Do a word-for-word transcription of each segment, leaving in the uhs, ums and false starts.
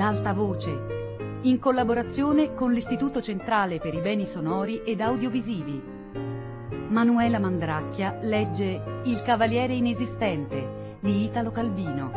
alta voce, in collaborazione con l'Istituto Centrale per i Beni Sonori ed Audiovisivi. Manuela Mandracchia legge Il Cavaliere Inesistente di Italo Calvino.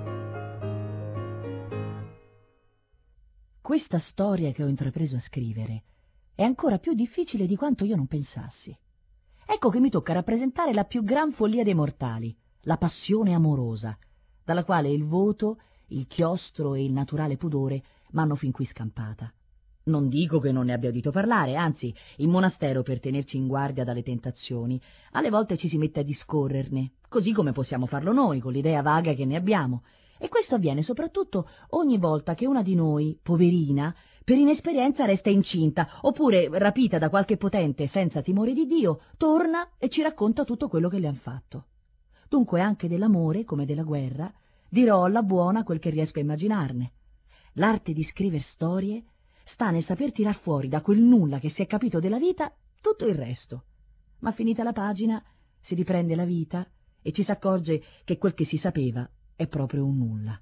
Questa storia che ho intrapreso a scrivere è ancora più difficile di quanto io non pensassi. Ecco che mi tocca rappresentare la più gran follia dei mortali, la passione amorosa, dalla quale il voto, il chiostro e il naturale pudore m'hanno fin qui scampata. Non dico che non ne abbia udito parlare, anzi, in monastero, per tenerci in guardia dalle tentazioni, alle volte ci si mette a discorrerne, così come possiamo farlo noi, con l'idea vaga che ne abbiamo. E questo avviene soprattutto ogni volta che una di noi, poverina, per inesperienza resta incinta, oppure, rapita da qualche potente senza timore di Dio, torna e ci racconta tutto quello che le han fatto. Dunque anche dell'amore, come della guerra, dirò alla buona quel che riesco a immaginarne. L'arte di scrivere storie sta nel saper tirar fuori da quel nulla che si è capito della vita tutto il resto. Ma finita la pagina si riprende la vita e ci s'accorge che quel che si sapeva è proprio un nulla.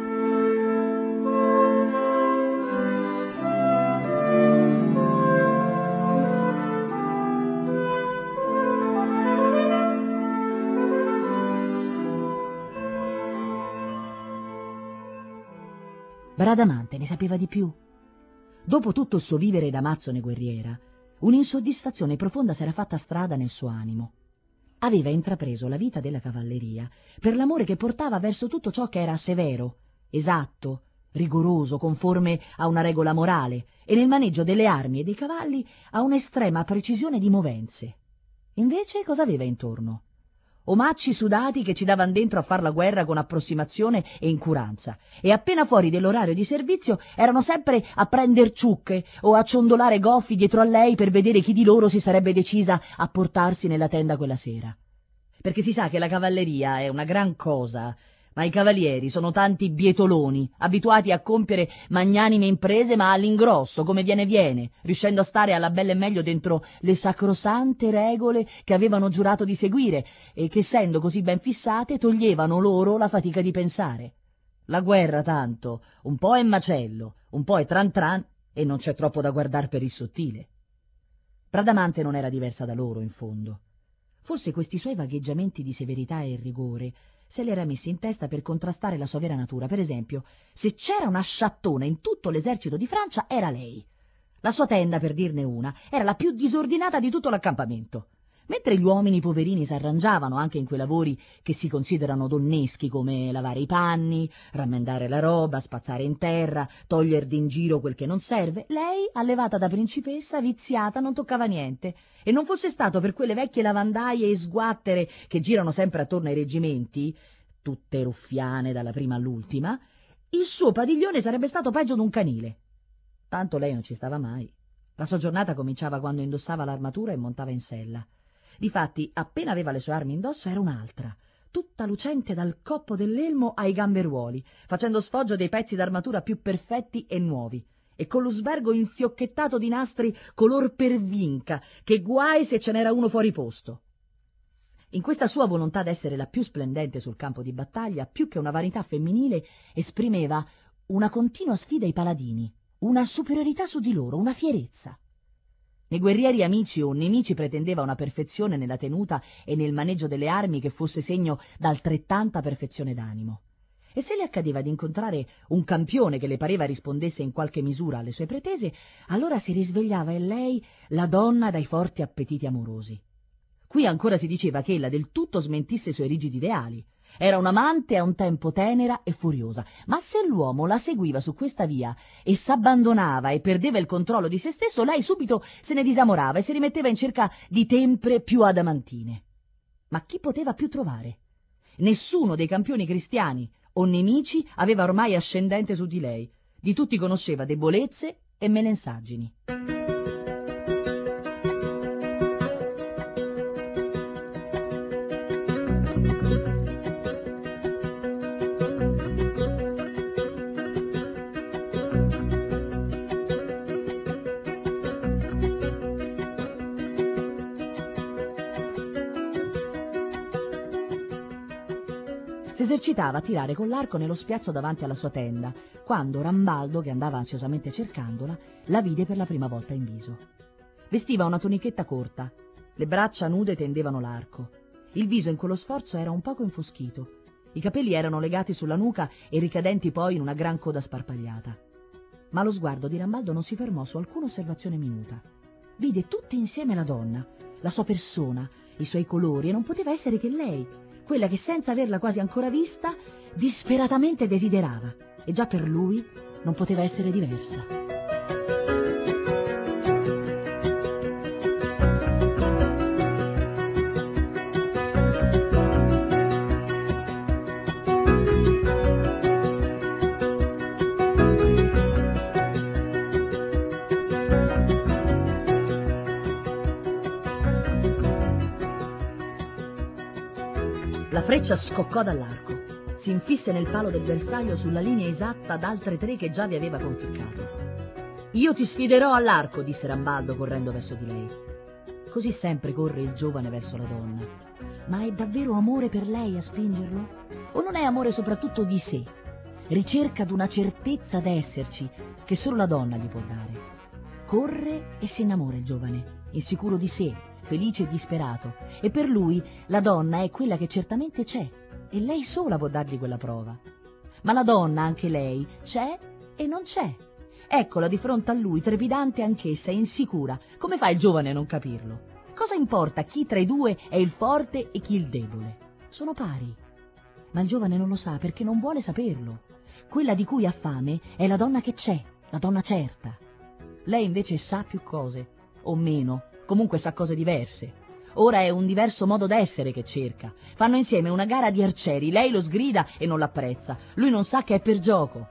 Bradamante ne sapeva di più. Dopo tutto il suo vivere da amazzone guerriera, un'insoddisfazione profonda s'era fatta strada nel suo animo. Aveva intrapreso la vita della cavalleria per l'amore che portava verso tutto ciò che era severo, esatto, rigoroso, conforme a una regola morale, e nel maneggio delle armi e dei cavalli a un'estrema precisione di movenze. Invece cosa aveva intorno? Omacci sudati che ci davan dentro a far la guerra con approssimazione e incuranza, e appena fuori dell'orario di servizio erano sempre a prender ciucche o a ciondolare goffi dietro a lei per vedere chi di loro si sarebbe decisa a portarsi nella tenda quella sera. Perché si sa che la cavalleria è una gran cosa, ma i cavalieri sono tanti bietoloni, abituati a compiere magnanime imprese ma all'ingrosso, come viene viene, riuscendo a stare alla bella e meglio dentro le sacrosante regole che avevano giurato di seguire e che, essendo così ben fissate, toglievano loro la fatica di pensare. La guerra, tanto, un po' è macello, un po' è tran tran e non c'è troppo da guardar per il sottile. Bradamante non era diversa da loro, in fondo. Forse questi suoi vagheggiamenti di severità e rigore se li era messi in testa per contrastare la sua vera natura. Per esempio, se c'era una sciattona in tutto l'esercito di Francia, era lei. La sua tenda, per dirne una, era la più disordinata di tutto l'accampamento. Mentre gli uomini poverini s'arrangiavano anche in quei lavori che si considerano donneschi, come lavare i panni, rammendare la roba, spazzare in terra, toglier d'in giro quel che non serve, lei, allevata da principessa, viziata, non toccava niente. E non fosse stato per quelle vecchie lavandaie e sguattere che girano sempre attorno ai reggimenti, tutte ruffiane dalla prima all'ultima, il suo padiglione sarebbe stato peggio d'un canile. Tanto lei non ci stava mai. La sua giornata cominciava quando indossava l'armatura e montava in sella. Difatti, appena aveva le sue armi indosso, era un'altra, tutta lucente dal coppo dell'elmo ai gamberuoli, facendo sfoggio dei pezzi d'armatura più perfetti e nuovi, e con lo sbergo infiocchettato di nastri color pervinca, che guai se ce n'era uno fuori posto. In questa sua volontà d'essere la più splendente sul campo di battaglia, più che una vanità femminile, esprimeva una continua sfida ai paladini, una superiorità su di loro, una fierezza. Nei guerrieri amici o nemici pretendeva una perfezione nella tenuta e nel maneggio delle armi che fosse segno d'altrettanta perfezione d'animo. E se le accadeva di incontrare un campione che le pareva rispondesse in qualche misura alle sue pretese, allora si risvegliava in lei la donna dai forti appetiti amorosi. Qui ancora si diceva che ella del tutto smentisse i suoi rigidi ideali. Era un'amante a un tempo tenera e furiosa, ma se l'uomo la seguiva su questa via e s'abbandonava e perdeva il controllo di se stesso, lei subito se ne disamorava e si rimetteva in cerca di tempre più adamantine. Ma chi poteva più trovare? Nessuno dei campioni cristiani o nemici aveva ormai ascendente su di lei. Di tutti conosceva debolezze e melensaggini. Si esercitava a tirare con l'arco nello spiazzo davanti alla sua tenda, quando Rambaldo, che andava ansiosamente cercandola, la vide per la prima volta in viso. Vestiva una tunichetta corta, le braccia nude tendevano l'arco. Il viso in quello sforzo era un poco infoschito, i capelli erano legati sulla nuca e ricadenti poi in una gran coda sparpagliata. Ma lo sguardo di Rambaldo non si fermò su alcuna osservazione minuta. Vide tutti insieme la donna, la sua persona, i suoi colori, e non poteva essere che lei, quella che senza averla quasi ancora vista, disperatamente desiderava, e già per lui non poteva essere diversa. La freccia scoccò dall'arco, si infisse nel palo del bersaglio sulla linea esatta ad altre tre che già vi aveva conficcato. «Io ti sfiderò all'arco», disse Rambaldo correndo verso di lei. Così sempre corre il giovane verso la donna. Ma è davvero amore per lei a spingerlo? O non è amore soprattutto di sé? Ricerca d'una certezza d'esserci che solo la donna gli può dare. Corre e si innamora il giovane, insicuro di sé, felice e disperato, e per lui la donna è quella che certamente c'è, e lei sola può dargli quella prova. Ma la donna, anche lei, c'è e non c'è. Eccola di fronte a lui, trepidante anch'essa, insicura. Come fa il giovane a non capirlo? Cosa importa chi tra i due è il forte e chi il debole? Sono pari. Ma il giovane non lo sa perché non vuole saperlo. Quella di cui ha fame è la donna che c'è, la donna certa. Lei invece sa più cose, o meno, comunque sa cose diverse. Ora è un diverso modo d'essere che cerca. Fanno insieme una gara di arcieri, lei lo sgrida e non l'apprezza, lui non sa che è per gioco.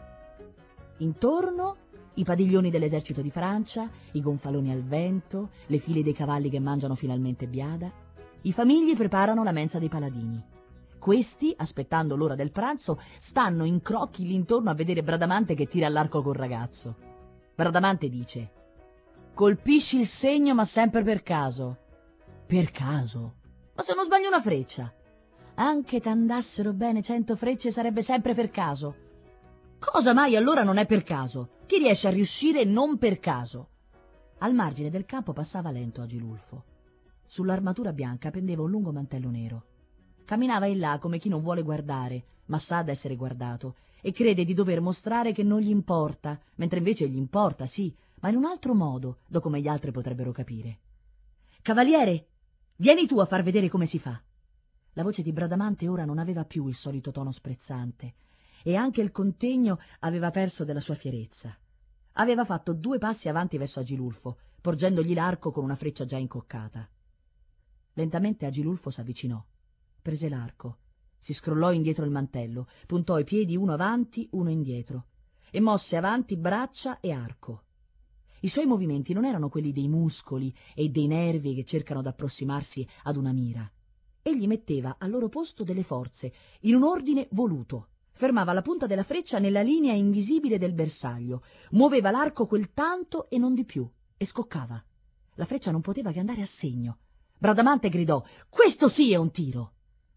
Intorno i padiglioni dell'esercito di Francia, i gonfaloni al vento, le file dei cavalli che mangiano finalmente biada. I famigli preparano la mensa dei paladini. Questi, aspettando l'ora del pranzo, stanno in crocchi lì intorno a vedere Bradamante che tira all'arco col ragazzo. Bradamante dice: «Colpisci il segno, ma sempre per caso». «Per caso? Ma se non sbaglio una freccia?» «Anche t'andassero bene cento frecce sarebbe sempre per caso». «Cosa mai allora non è per caso? Chi riesce a riuscire non per caso?» Al margine del campo passava lento Agilulfo. Sull'armatura bianca pendeva un lungo mantello nero. Camminava in là come chi non vuole guardare, ma sa d'essere guardato, e crede di dover mostrare che non gli importa, mentre invece gli importa, sì, ma in un altro modo, da come gli altri potrebbero capire. «Cavaliere, vieni tu a far vedere come si fa». La voce di Bradamante ora non aveva più il solito tono sprezzante, e anche il contegno aveva perso della sua fierezza. Aveva fatto due passi avanti verso Agilulfo, porgendogli l'arco con una freccia già incoccata. Lentamente Agilulfo s'avvicinò, prese l'arco, si scrollò indietro il mantello, puntò i piedi uno avanti, uno indietro, e mosse avanti braccia e arco. I suoi movimenti non erano quelli dei muscoli e dei nervi che cercano d'approssimarsi ad una mira. Egli metteva al loro posto delle forze, in un ordine voluto. Fermava la punta della freccia nella linea invisibile del bersaglio, muoveva l'arco quel tanto e non di più, e scoccava. La freccia non poteva che andare a segno. Bradamante gridò: «Questo sì è un tiro!»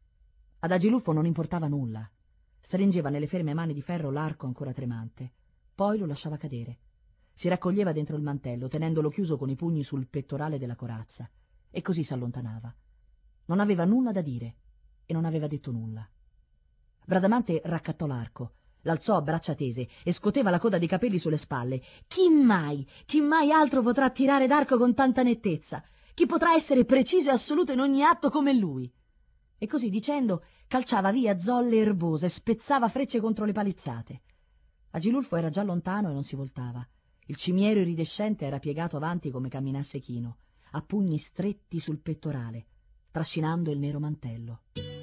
Ad Agilulfo non importava nulla. Stringeva nelle ferme mani di ferro l'arco ancora tremante. Poi lo lasciava cadere. Si raccoglieva dentro il mantello, tenendolo chiuso con i pugni sul pettorale della corazza, e così s'allontanava. Non aveva nulla da dire, e non aveva detto nulla. Bradamante raccattò l'arco, l'alzò a braccia tese e scoteva la coda dei capelli sulle spalle. Chi mai, chi mai altro potrà tirare d'arco con tanta nettezza? Chi potrà essere preciso e assoluto in ogni atto come lui? E così dicendo calciava via zolle erbose, spezzava frecce contro le palizzate. Agilulfo era già lontano e non si voltava. Il cimiero iridescente era piegato avanti come camminasse chino, a pugni stretti sul pettorale, trascinando il nero mantello.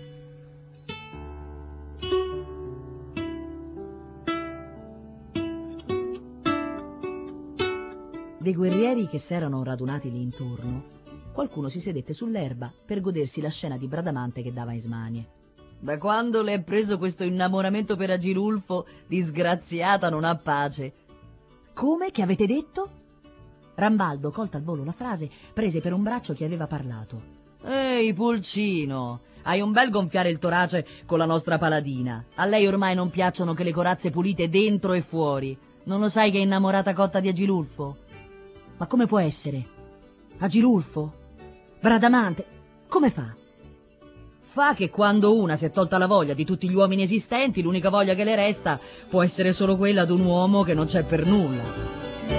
Dei guerrieri che s'erano radunati lì intorno, qualcuno si sedette sull'erba per godersi la scena di Bradamante che dava in smanie. «Da quando le è preso questo innamoramento per Agilulfo, disgraziata non ha pace». «Come? Che avete detto?» Rambaldo, colta al volo la frase, prese per un braccio chi aveva parlato. Ehi, Pulcino, hai un bel gonfiare il torace con la nostra paladina. A lei ormai non piacciono che le corazze pulite dentro e fuori. Non lo sai che è innamorata cotta di Agilulfo? Ma come può essere? Agilulfo? Bradamante? Come fa? Fa che quando una si è tolta la voglia di tutti gli uomini esistenti, l'unica voglia che le resta può essere solo quella di un uomo che non c'è per nulla.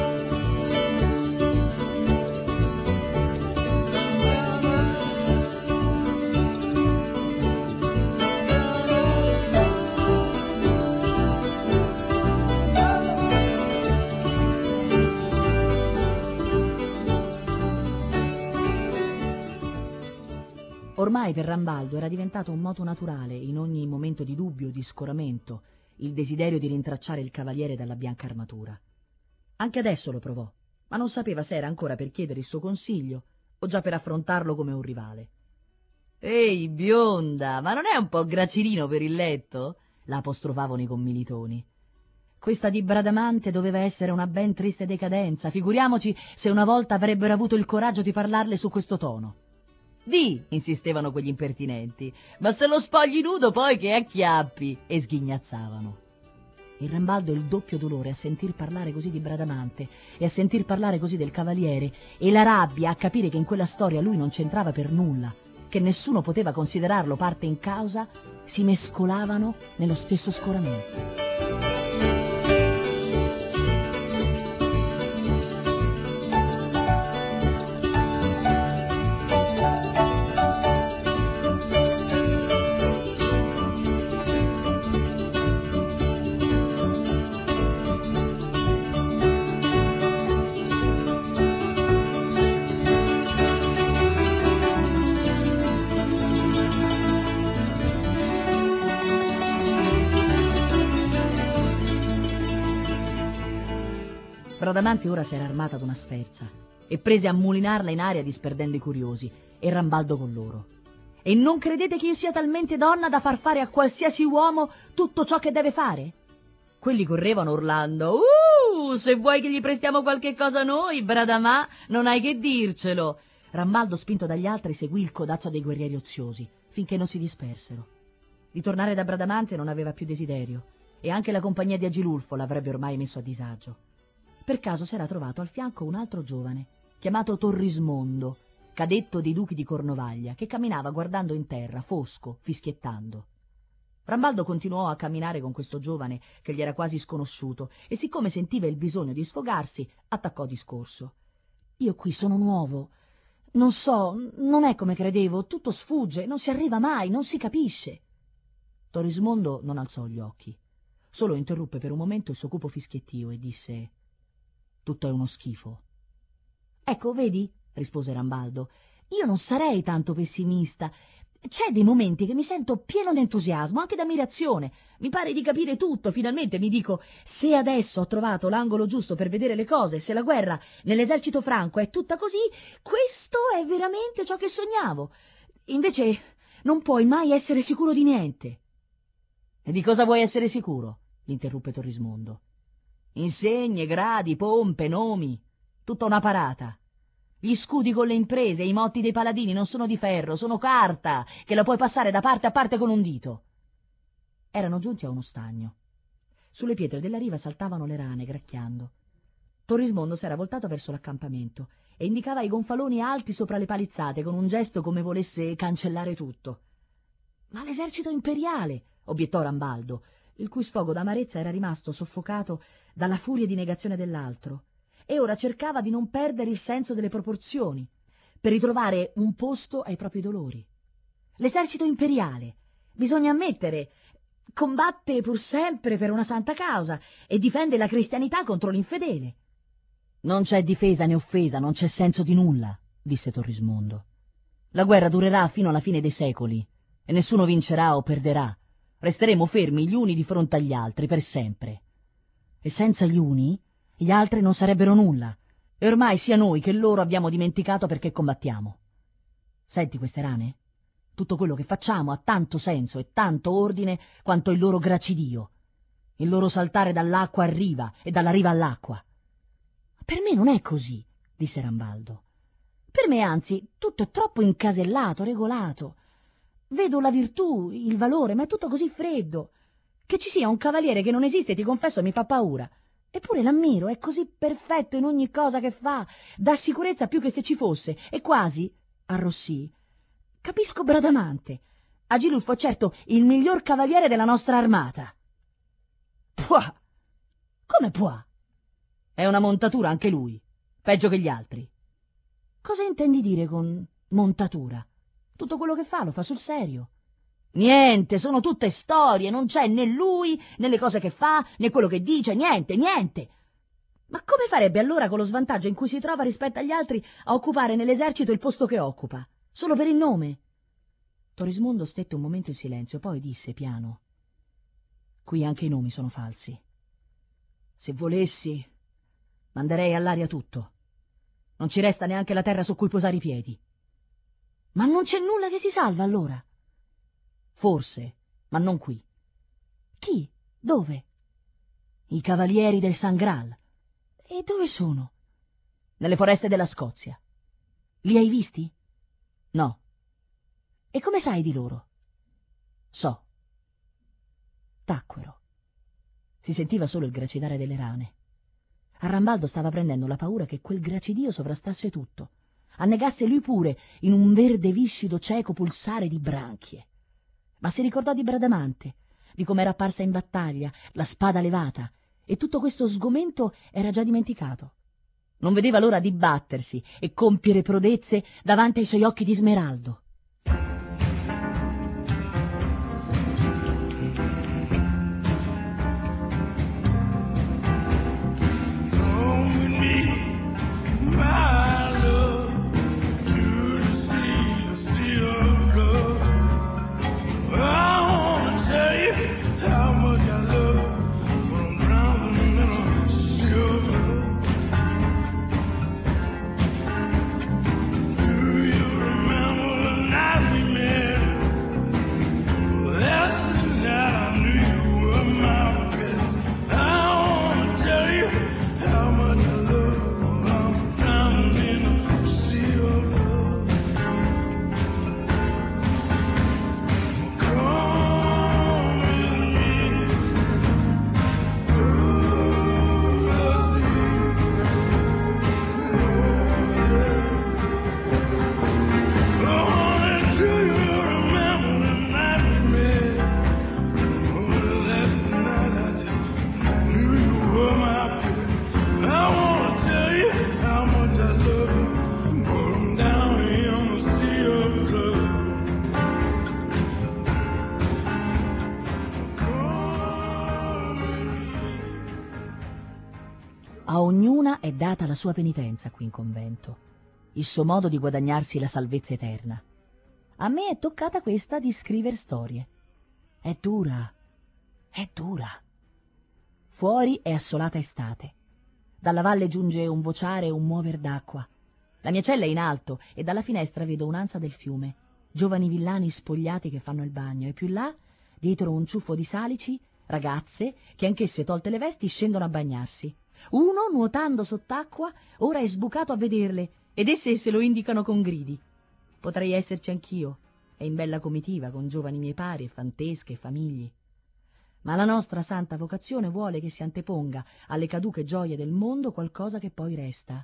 Ormai per Rambaldo era diventato un moto naturale, in ogni momento di dubbio o di scoramento, il desiderio di rintracciare il cavaliere dalla bianca armatura. Anche adesso lo provò, ma non sapeva se era ancora per chiedere il suo consiglio o già per affrontarlo come un rivale. «Ehi, bionda, ma non è un po' gracilino per il letto?» la apostrofavano i commilitoni. Questa di Bradamante doveva essere una ben triste decadenza, figuriamoci se una volta avrebbero avuto il coraggio di parlarle su questo tono. «Di», insistevano quegli impertinenti, «ma se lo spogli nudo poi che acchiappi!» e sghignazzavano. Il Rambaldo il doppio dolore a sentir parlare così di Bradamante e a sentir parlare così del cavaliere, e la rabbia a capire che in quella storia lui non c'entrava per nulla, che nessuno poteva considerarlo parte in causa, si mescolavano nello stesso scoramento. Bradamante ora si era armata d'una sferza e prese a mulinarla in aria disperdendo i curiosi, e Rambaldo con loro. «E non credete che io sia talmente donna da far fare a qualsiasi uomo tutto ciò che deve fare?» Quelli correvano urlando: «Uh, se vuoi che gli prestiamo qualche cosa noi, Bradamà, non hai che dircelo!» Rambaldo, spinto dagli altri, seguì il codazzo dei guerrieri oziosi, finché non si dispersero. Di tornare da Bradamante non aveva più desiderio, e anche la compagnia di Agilulfo l'avrebbe ormai messo a disagio. Per caso s'era trovato al fianco un altro giovane, chiamato Torrismondo, cadetto dei duchi di Cornovaglia, che camminava guardando in terra, fosco, fischiettando. Rambaldo continuò a camminare con questo giovane che gli era quasi sconosciuto, e siccome sentiva il bisogno di sfogarsi, attaccò discorso. «Io qui sono nuovo, non so, non è come credevo, tutto sfugge, non si arriva mai, non si capisce». Torrismondo non alzò gli occhi, solo interruppe per un momento il suo cupo fischiettio e disse: «Tutto è uno schifo». «Ecco, vedi», rispose Rambaldo, «io non sarei tanto pessimista. C'è dei momenti che mi sento pieno d'entusiasmo, anche d'ammirazione. Mi pare di capire tutto, finalmente mi dico: se adesso ho trovato l'angolo giusto per vedere le cose, se la guerra nell'esercito franco è tutta così, questo è veramente ciò che sognavo. Invece non puoi mai essere sicuro di niente». «E di cosa vuoi essere sicuro?» l'interruppe Torrismondo. «Insegne, gradi, pompe, nomi, tutta una parata. Gli scudi con le imprese e i motti dei paladini non sono di ferro, sono carta, che la puoi passare da parte a parte con un dito». Erano giunti a uno stagno. Sulle pietre della riva saltavano le rane, gracchiando. Torrismondo s'era voltato verso l'accampamento e indicava i gonfaloni alti sopra le palizzate con un gesto come volesse cancellare tutto. «Ma l'esercito imperiale», obiettò Rambaldo, il cui sfogo d'amarezza era rimasto soffocato dalla furia di negazione dell'altro, e ora cercava di non perdere il senso delle proporzioni, per ritrovare un posto ai propri dolori. «L'esercito imperiale, bisogna ammettere, combatte pur sempre per una santa causa e difende la cristianità contro l'infedele». «Non c'è difesa né offesa, non c'è senso di nulla», disse Torrismondo. «La guerra durerà fino alla fine dei secoli e nessuno vincerà o perderà. Resteremo fermi gli uni di fronte agli altri per sempre. E senza gli uni, gli altri non sarebbero nulla, e ormai sia noi che loro abbiamo dimenticato perché combattiamo. Senti queste rane? Tutto quello che facciamo ha tanto senso e tanto ordine quanto il loro gracidio, il loro saltare dall'acqua a riva e dalla riva all'acqua». «Per me non è così», disse Rambaldo. Per me, anzi, tutto è troppo incasellato, regolato. Vedo la virtù, il valore, ma è tutto così freddo. Che ci sia un cavaliere che non esiste, ti confesso, mi fa paura. Eppure l'ammiro, è così perfetto in ogni cosa che fa, dà sicurezza più che se ci fosse, e quasi, arrossì, capisco Bradamante. Agilulfo, certo, il miglior cavaliere della nostra armata. Puah! Come puah? È una montatura anche lui, peggio che gli altri. Cosa intendi dire con montatura? Tutto quello che fa lo fa sul serio. Niente, sono tutte storie, non c'è né lui, né le cose che fa, né quello che dice, niente, niente. Ma come farebbe allora con lo svantaggio in cui si trova rispetto agli altri a occupare nell'esercito il posto che occupa? Solo per il nome? Torismondo stette un momento in silenzio, poi disse piano: qui anche i nomi sono falsi. Se volessi, manderei all'aria tutto. Non ci resta neanche la terra su cui posare i piedi. Ma non c'è nulla che si salva allora? Forse, ma non qui. Chi? Dove? I cavalieri del San Graal. E dove sono? Nelle foreste della Scozia. Li hai visti? No. E come sai di loro? So. Tacquero. Si sentiva solo il gracidare delle rane. A Rambaldo stava prendendo la paura che quel gracidio sovrastasse tutto, annegasse lui pure in un verde viscido cieco pulsare di branchie. Ma si ricordò di Bradamante, di com'era apparsa in battaglia, la spada levata, e tutto questo sgomento era già dimenticato. Non vedeva l'ora di battersi e compiere prodezze davanti ai suoi occhi di smeraldo. A ognuna è data la sua penitenza qui in convento, il suo modo di guadagnarsi la salvezza eterna. A me è toccata questa di scriver storie. È dura, è dura. Fuori è assolata estate. Dalla valle giunge un vociare e un muover d'acqua. La mia cella è in alto e dalla finestra vedo un'ansa del fiume, giovani villani spogliati che fanno il bagno, e più là, dietro un ciuffo di salici, ragazze che anch'esse tolte le vesti scendono a bagnarsi. Uno, nuotando sott'acqua, ora è sbucato a vederle, ed esse se lo indicano con gridi. Potrei esserci anch'io, e in bella comitiva, con giovani miei pari e fantesche e famiglie. Ma la nostra santa vocazione vuole che si anteponga alle caduche gioie del mondo qualcosa che poi resta.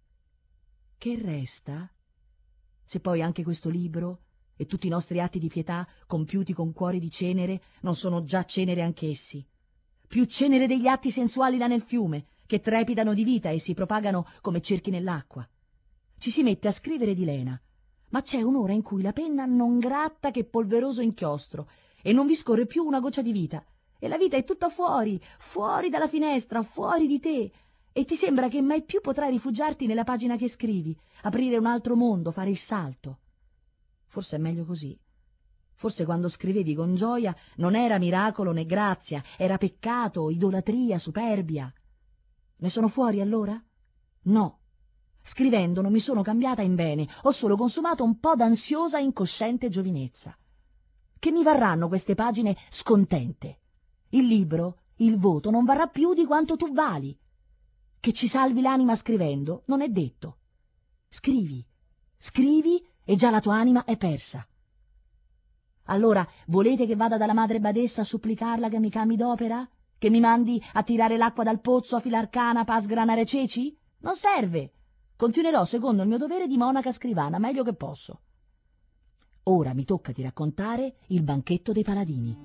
Che resta? Se poi anche questo libro e tutti i nostri atti di pietà, compiuti con cuori di cenere, non sono già cenere anch'essi. Più cenere degli atti sensuali là nel fiume, che trepidano di vita e si propagano come cerchi nell'acqua. Ci si mette a scrivere di lena, ma c'è un'ora in cui la penna non gratta che polveroso inchiostro e non vi scorre più una goccia di vita, e la vita è tutta fuori, fuori dalla finestra, fuori di te, e ti sembra che mai più potrai rifugiarti nella pagina che scrivi, aprire un altro mondo, fare il salto. Forse è meglio così. Forse quando scrivevi con gioia non era miracolo né grazia, era peccato, idolatria, superbia. Ne sono fuori allora? No. Scrivendo non mi sono cambiata in bene, ho solo consumato un po' d'ansiosa e incosciente giovinezza. Che mi varranno queste pagine scontente? Il libro, il voto, non varrà più di quanto tu vali. Che ci salvi l'anima scrivendo non è detto. Scrivi, Scrivi e già la tua anima è persa. Allora, volete che vada dalla madre badessa a supplicarla che mi cambi d'opera? Che mi mandi a tirare l'acqua dal pozzo, a filar canapa, a sgranare ceci? Non serve. Continuerò secondo il mio dovere di monaca scrivana, meglio che posso. Ora mi tocca di raccontare il banchetto dei paladini.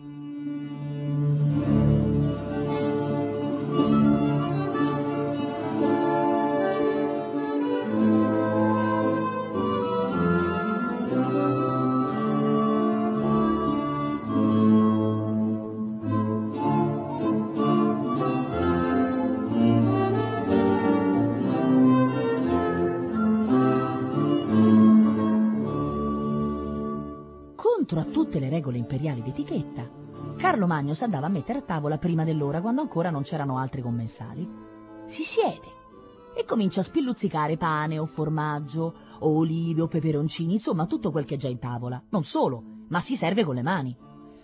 Contro a tutte le regole imperiali d'etichetta, Carlo Magno si andava a mettere a tavola prima dell'ora, quando ancora non c'erano altri commensali. Si siede e comincia a spilluzzicare pane o formaggio o olive o peperoncini, insomma tutto quel che è già in tavola. Non solo, ma si serve con le mani.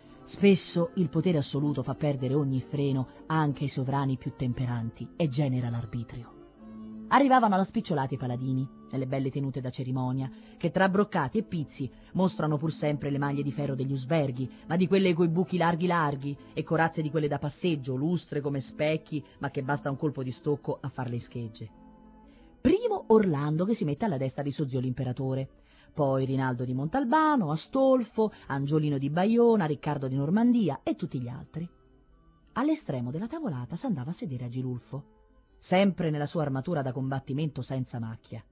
Spesso il potere assoluto fa perdere ogni freno anche ai sovrani più temperanti e genera l'arbitrio. Arrivavano alla spicciolata i paladini, nelle belle tenute da cerimonia, che tra broccati e pizzi mostrano pur sempre le maglie di ferro degli usberghi, ma di quelle coi buchi larghi larghi, e corazze di quelle da passeggio, lustre come specchi, ma che basta un colpo di stocco a far le schegge. Primo Orlando, che si mette alla destra di suo zio l'imperatore, poi Rinaldo di Montalbano, Astolfo, Angiolino di Baiona, Riccardo di Normandia e tutti gli altri. All'estremo della tavolata s'andava a sedere Agilulfo, sempre nella sua armatura da combattimento senza macchia.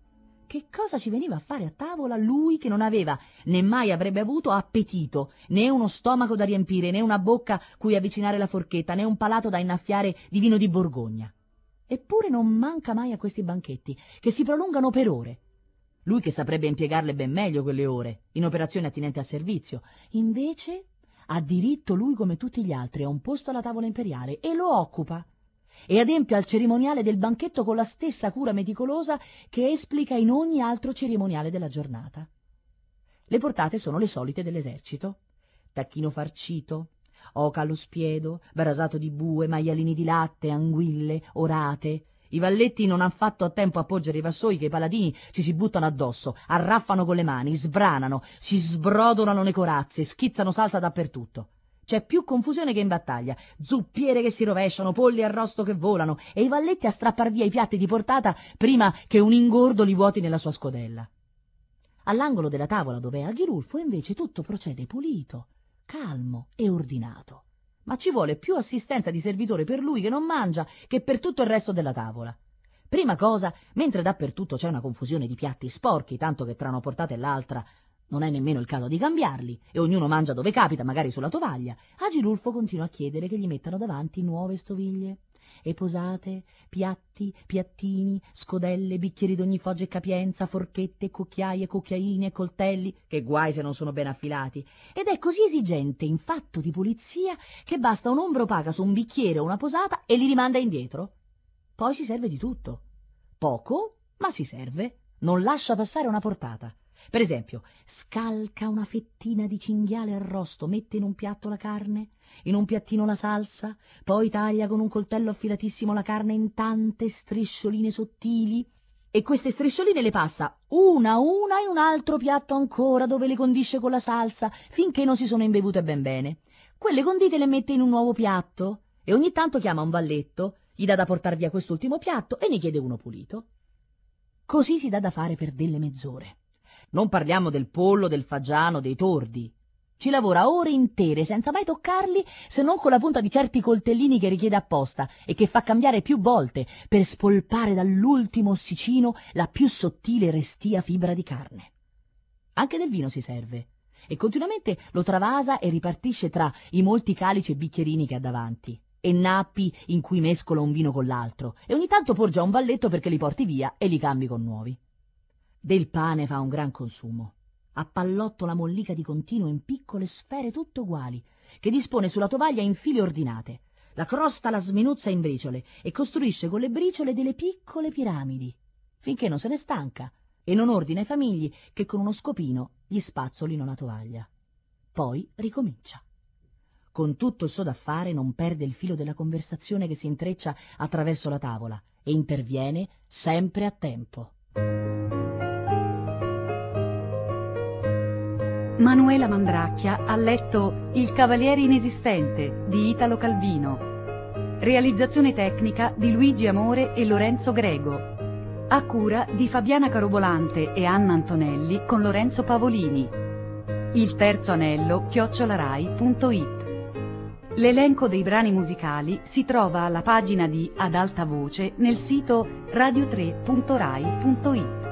Che cosa ci veniva a fare a tavola lui che non aveva, né mai avrebbe avuto, appetito, né uno stomaco da riempire, né una bocca cui avvicinare la forchetta, né un palato da innaffiare di vino di Borgogna? Eppure non manca mai a questi banchetti, che si prolungano per ore. Lui che saprebbe impiegarle ben meglio quelle ore, in operazioni attinenti al servizio. Invece ha diritto lui come tutti gli altri a un posto alla tavola imperiale e lo occupa. E adempie al cerimoniale del banchetto con la stessa cura meticolosa che esplica in ogni altro cerimoniale della giornata. Le portate sono le solite dell'esercito: tacchino farcito, oca allo spiedo, brasato di bue, maialini di latte, anguille, orate. I valletti non han fatto a tempo a porgere i vassoi che i paladini ci si buttano addosso, arraffano con le mani, sbranano, si sbrodolano le corazze, schizzano salsa dappertutto. C'è più confusione che in battaglia, zuppiere che si rovesciano, polli arrosto che volano, e i valletti a strappar via i piatti di portata prima che un ingordo li vuoti nella sua scodella. All'angolo della tavola dove è Agilulfo invece tutto procede pulito, calmo e ordinato, ma ci vuole più assistenza di servitore per lui che non mangia che per tutto il resto della tavola. Prima cosa, mentre dappertutto c'è una confusione di piatti sporchi, tanto che tra una portata e l'altra non è nemmeno il caso di cambiarli, e ognuno mangia dove capita, magari sulla tovaglia, Agilulfo continua a chiedere che gli mettano davanti nuove stoviglie, e posate, piatti, piattini, scodelle, bicchieri d'ogni foggia e capienza, forchette, cucchiaie, cucchiaini e coltelli, che guai se non sono ben affilati, ed è così esigente in fatto di pulizia che basta un'ombra opaca su un bicchiere o una posata e li rimanda indietro. Poi si serve di tutto. Poco, ma si serve, non lascia passare una portata. Per esempio, scalca una fettina di cinghiale arrosto, mette in un piatto la carne, in un piattino la salsa, poi taglia con un coltello affilatissimo la carne in tante striscioline sottili, e queste striscioline le passa una a una in un altro piatto ancora, dove le condisce con la salsa, finché non si sono imbevute ben bene. Quelle condite le mette in un nuovo piatto, e ogni tanto chiama un valletto, gli dà da portar via quest'ultimo piatto e ne chiede uno pulito. Così si dà da fare per delle mezz'ore. Non parliamo del pollo, del fagiano, dei tordi. Ci lavora ore intere senza mai toccarli, se non con la punta di certi coltellini che richiede apposta e che fa cambiare più volte per spolpare dall'ultimo ossicino la più sottile restia fibra di carne. Anche del vino si serve, e continuamente lo travasa e ripartisce tra i molti calici e bicchierini che ha davanti, e nappi in cui mescola un vino con l'altro, e ogni tanto porge a un valletto perché li porti via e li cambi con nuovi. Del pane fa un gran consumo. Appallottola mollica di continuo in piccole sfere tutte uguali, che dispone sulla tovaglia in file ordinate. La crosta la sminuzza in briciole e costruisce con le briciole delle piccole piramidi, finché non se ne stanca e non ordina ai famigli che con uno scopino gli spazzolino la tovaglia. Poi ricomincia. Con tutto il suo da fare non perde il filo della conversazione che si intreccia attraverso la tavola e interviene sempre a tempo. Manuela Mandracchia ha letto Il Cavaliere Inesistente di Italo Calvino. Realizzazione tecnica di Luigi Amore e Lorenzo Grego. A cura di Fabiana Carobolante e Anna Antonelli con Lorenzo Pavolini. Il terzo anello chiocciolarai punto it. L'elenco dei brani musicali si trova alla pagina di Ad Alta Voce nel sito radio tre punto rai punto it.